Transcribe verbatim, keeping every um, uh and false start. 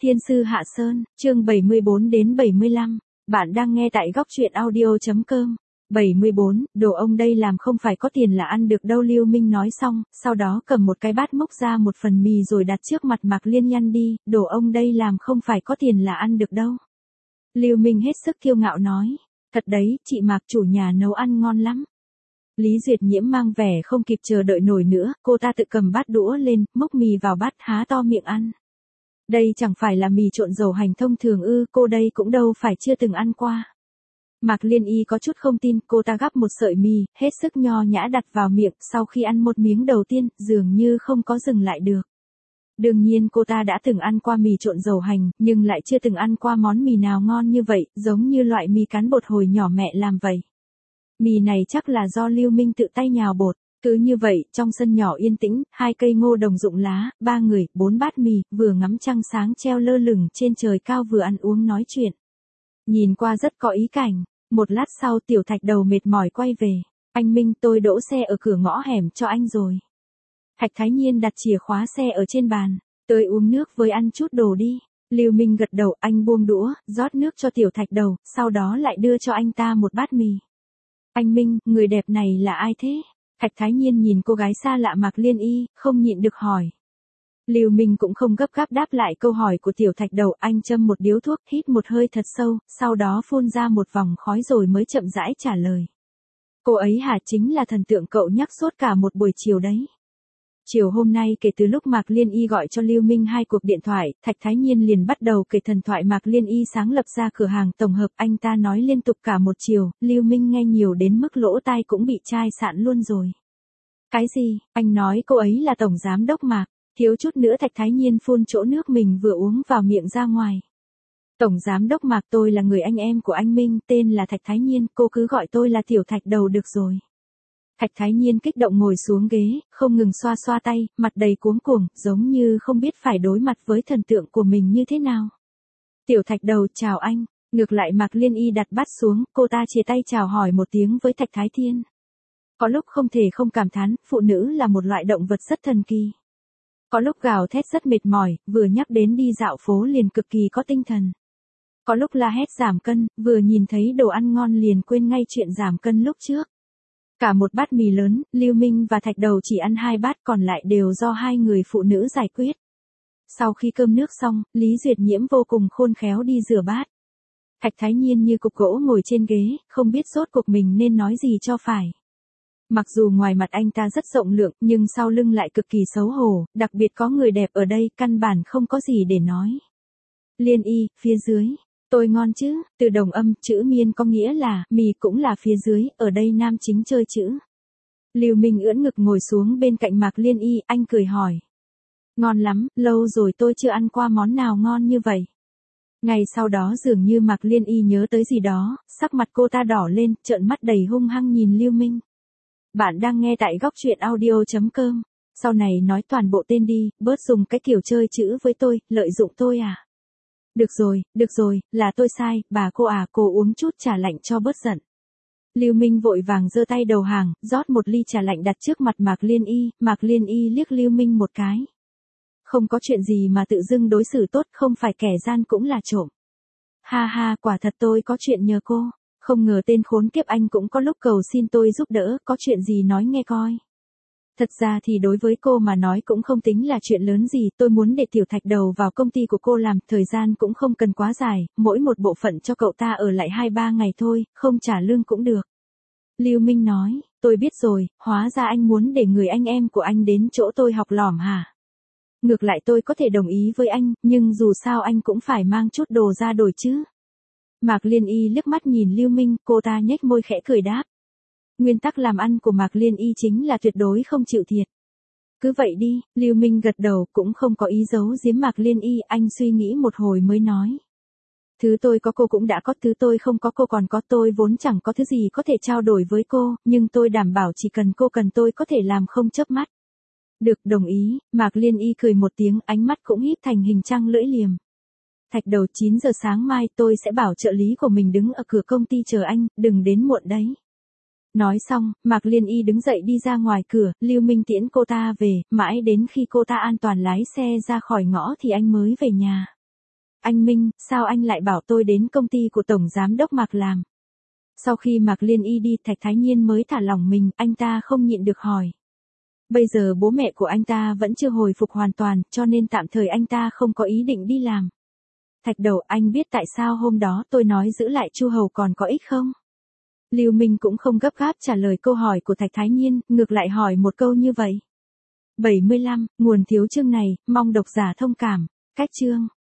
Thiên sư Hạ Sơn, chương bảy mươi bốn đến bảy mươi lăm. Bạn đang nghe tại góc truyện audio chấm com. bảy mươi bốn, đồ ông đây làm không phải có tiền là ăn được đâu. Lưu Minh nói xong, sau đó cầm một cái bát múc ra một phần mì rồi đặt trước mặt Mạc Liên nhăn đi, đồ ông đây làm không phải có tiền là ăn được đâu. Lưu Minh hết sức kiêu ngạo nói, thật đấy, chị Mạc chủ nhà nấu ăn ngon lắm. Lý Duyệt Nhiễm mang vẻ không kịp chờ đợi nổi nữa, cô ta tự cầm bát đũa lên, múc mì vào bát há to miệng ăn. Đây chẳng phải là mì trộn dầu hành thông thường ư, cô đây cũng đâu phải chưa từng ăn qua. Mạc Liên Y có chút không tin, cô ta gắp một sợi mì, hết sức nho nhã đặt vào miệng, sau khi ăn một miếng đầu tiên, dường như không có dừng lại được. Đương nhiên cô ta đã từng ăn qua mì trộn dầu hành, nhưng lại chưa từng ăn qua món mì nào ngon như vậy, giống như loại mì cán bột hồi nhỏ mẹ làm vậy. Mì này chắc là do Lưu Minh tự tay nhào bột. Cứ như vậy, trong sân nhỏ yên tĩnh, hai cây ngô đồng rụng lá, ba người, bốn bát mì, vừa ngắm trăng sáng treo lơ lửng trên trời cao vừa ăn uống nói chuyện. Nhìn qua rất có ý cảnh. Một lát sau Tiểu Thạch Đầu mệt mỏi quay về. Anh Minh, tôi đỗ xe ở cửa ngõ hẻm cho anh rồi. Thạch Thái Nhiên đặt chìa khóa xe ở trên bàn. Tới uống nước với ăn chút đồ đi. Lưu Minh gật đầu, anh buông đũa, rót nước cho Tiểu Thạch Đầu, sau đó lại đưa cho anh ta một bát mì. Anh Minh, người đẹp này là ai thế? Thạch Thái Nhiên nhìn cô gái xa lạ Mạc Liên Y, không nhịn được hỏi. Lưu Minh cũng không gấp gáp đáp lại câu hỏi của Tiểu Thạch Đầu, anh châm một điếu thuốc, hít một hơi thật sâu, sau đó phun ra một vòng khói rồi mới chậm rãi trả lời. Cô ấy hả, chính là thần tượng cậu nhắc suốt cả một buổi chiều đấy. Chiều hôm nay kể từ lúc Mạc Liên Y gọi cho Lưu Minh hai cuộc điện thoại, Thạch Thái Nhiên liền bắt đầu kể thần thoại Mạc Liên Y sáng lập ra cửa hàng tổng hợp, anh ta nói liên tục cả một chiều, Lưu Minh nghe nhiều đến mức lỗ tai cũng bị chai sạn luôn rồi. Cái gì, anh nói cô ấy là tổng giám đốc Mạc, thiếu chút nữa Thạch Thái Nhiên phun chỗ nước mình vừa uống vào miệng ra ngoài. Tổng giám đốc Mạc, tôi là người anh em của anh Minh, tên là Thạch Thái Nhiên, cô cứ gọi tôi là Tiểu Thạch Đầu được rồi. Thạch Thái Nhiên kích động ngồi xuống ghế, không ngừng xoa xoa tay, mặt đầy cuống cuồng, giống như không biết phải đối mặt với thần tượng của mình như thế nào. Tiểu Thạch Đầu, chào anh. Ngược lại Mạc Liên Y đặt bát xuống, cô ta chia tay chào hỏi một tiếng với Thạch Thái Thiên. Có lúc không thể không cảm thán, phụ nữ là một loại động vật rất thần kỳ. Có lúc gào thét rất mệt mỏi, vừa nhắc đến đi dạo phố liền cực kỳ có tinh thần. Có lúc la hét giảm cân, vừa nhìn thấy đồ ăn ngon liền quên ngay chuyện giảm cân lúc trước. Cả một bát mì lớn, Lưu Minh và Thạch Đầu chỉ ăn hai bát, còn lại đều do hai người phụ nữ giải quyết. Sau khi cơm nước xong, Lý Duyệt Nhiễm vô cùng khôn khéo đi rửa bát. Thạch Thái Nhiên như cục gỗ ngồi trên ghế, không biết rốt cuộc mình nên nói gì cho phải. Mặc dù ngoài mặt anh ta rất rộng lượng, nhưng sau lưng lại cực kỳ xấu hổ, đặc biệt có người đẹp ở đây, căn bản không có gì để nói. Liên Y, phía dưới. Tôi ngon chứ, từ đồng âm, chữ miên có nghĩa là, mì cũng là phía dưới, ở đây nam chính chơi chữ. Lưu Minh ưỡn ngực ngồi xuống bên cạnh Mạc Liên Y, anh cười hỏi. Ngon lắm, lâu rồi tôi chưa ăn qua món nào ngon như vậy. Ngày sau đó dường như Mạc Liên Y nhớ tới gì đó, sắc mặt cô ta đỏ lên, trợn mắt đầy hung hăng nhìn Lưu Minh. Bạn đang nghe tại góc truyện audio chấm com. Sau này nói toàn bộ tên đi, bớt dùng cái kiểu chơi chữ với tôi, lợi dụng tôi à. Được rồi, được rồi, là tôi sai, bà cô à, cô uống chút trà lạnh cho bớt giận. Lưu Minh vội vàng giơ tay đầu hàng, rót một ly trà lạnh đặt trước mặt Mạc Liên Y, Mạc Liên Y liếc Lưu Minh một cái. Không có chuyện gì mà tự dưng đối xử tốt, không phải kẻ gian cũng là trộm. Ha ha, quả thật tôi có chuyện nhờ cô, không ngờ tên khốn kiếp anh cũng có lúc cầu xin tôi giúp đỡ, có chuyện gì nói nghe coi. Thật ra thì đối với cô mà nói cũng không tính là chuyện lớn gì, tôi muốn để Tiểu Thạch Đầu vào công ty của cô làm, thời gian cũng không cần quá dài, mỗi một bộ phận cho cậu ta ở lại hai ba ngày thôi, không trả lương cũng được. Lưu Minh nói, tôi biết rồi, hóa ra anh muốn để người anh em của anh đến chỗ tôi học lỏm hả? Ngược lại tôi có thể đồng ý với anh, nhưng dù sao anh cũng phải mang chút đồ ra đổi chứ. Mạc Liên Y liếc mắt nhìn Lưu Minh, cô ta nhếch môi khẽ cười đáp. Nguyên tắc làm ăn của Mạc Liên Y chính là tuyệt đối không chịu thiệt. Cứ vậy đi, Lưu Minh gật đầu, cũng không có ý giấu giếm Mạc Liên Y, anh suy nghĩ một hồi mới nói. Thứ tôi có cô cũng đã có, thứ tôi không có cô còn có, tôi vốn chẳng có thứ gì có thể trao đổi với cô, nhưng tôi đảm bảo chỉ cần cô cần tôi có thể làm không chớp mắt. Được, đồng ý, Mạc Liên Y cười một tiếng, ánh mắt cũng híp thành hình trăng lưỡi liềm. Thạch Đầu, chín giờ sáng mai tôi sẽ bảo trợ lý của mình đứng ở cửa công ty chờ anh, đừng đến muộn đấy. Nói xong, Mạc Liên Y đứng dậy đi ra ngoài cửa, Lưu Minh tiễn cô ta về, mãi đến khi cô ta an toàn lái xe ra khỏi ngõ thì anh mới về nhà. Anh Minh, sao anh lại bảo tôi đến công ty của Tổng Giám đốc Mạc làm? Sau khi Mạc Liên Y đi, Thạch Thái Nhiên mới thả lỏng mình, anh ta không nhịn được hỏi. Bây giờ bố mẹ của anh ta vẫn chưa hồi phục hoàn toàn, cho nên tạm thời anh ta không có ý định đi làm. Thạch Đầu, anh biết tại sao hôm đó tôi nói giữ lại Chu Hầu còn có ích không? Lưu Minh cũng không gấp gáp trả lời câu hỏi của Thạch Thái Nhiên, ngược lại hỏi một câu như vậy. bảy mươi lăm, nguồn thiếu chương này, mong độc giả thông cảm. Cách chương